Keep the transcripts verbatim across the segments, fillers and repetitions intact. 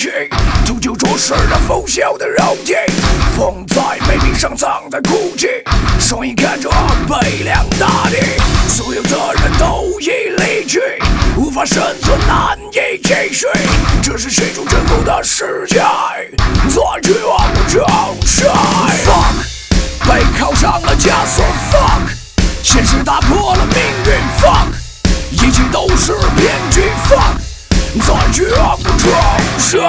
气，秃鹫啄食着腐朽的肉体，风在眉笔上藏在哭泣，双眼看着悲凉大地，所有的人都已离去，无法生存，难以继续。这是谁主真空的世界，在绝望的城市。Fuck， 被铐上了枷锁。Fuck， 现实打破了命运。Fuck， 一切都是骗局。Fuck， 在绝望的城市。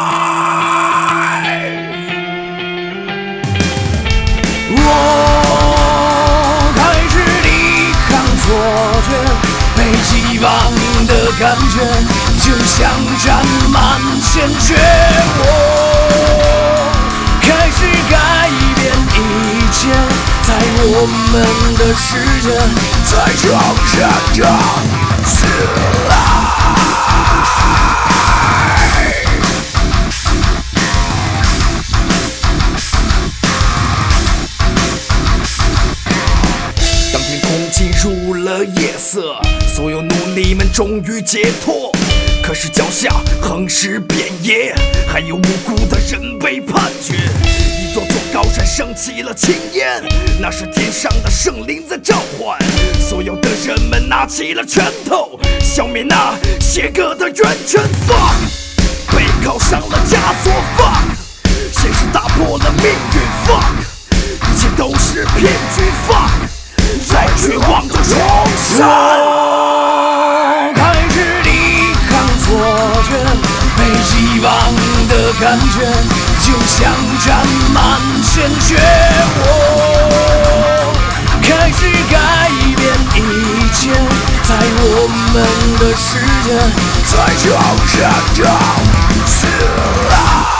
我开始抵抗错觉。被遗忘的感觉，就像沾满鲜血。我开始改变一切，在我们的世界，在城市中死来。当天空进入了夜色，所有奴隶们终于解脱，可是脚下横尸遍野，还有无辜的人被判决。一座座高山升起了青烟，那是天上的圣灵在召唤。所有的人们拿起了拳头，消灭那邪恶的源泉。Fuck， 被铐上了枷锁。Fuck， 现实打破了命运。Fuck， 一切都是骗局。Fuck，在绝望的重生，我开始抵抗错觉，被遗忘的感觉，就像沾满鲜血。我开始改变一切，在我们的世界，在城市中死来。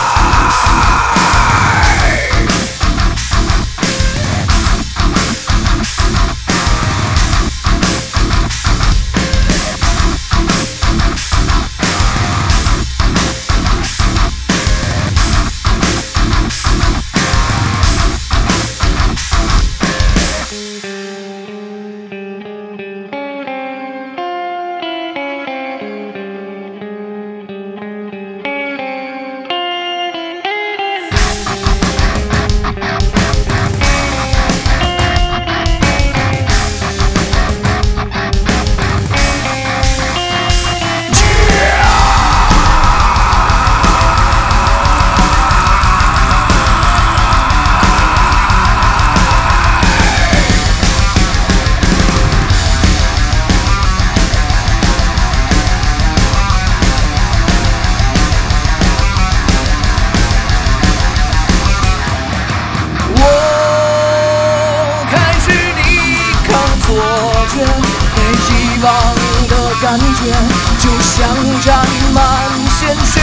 感觉就像沾满鲜血。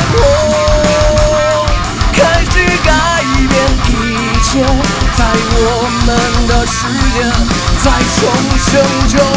我开始改变一切，在我们的世界，在重生中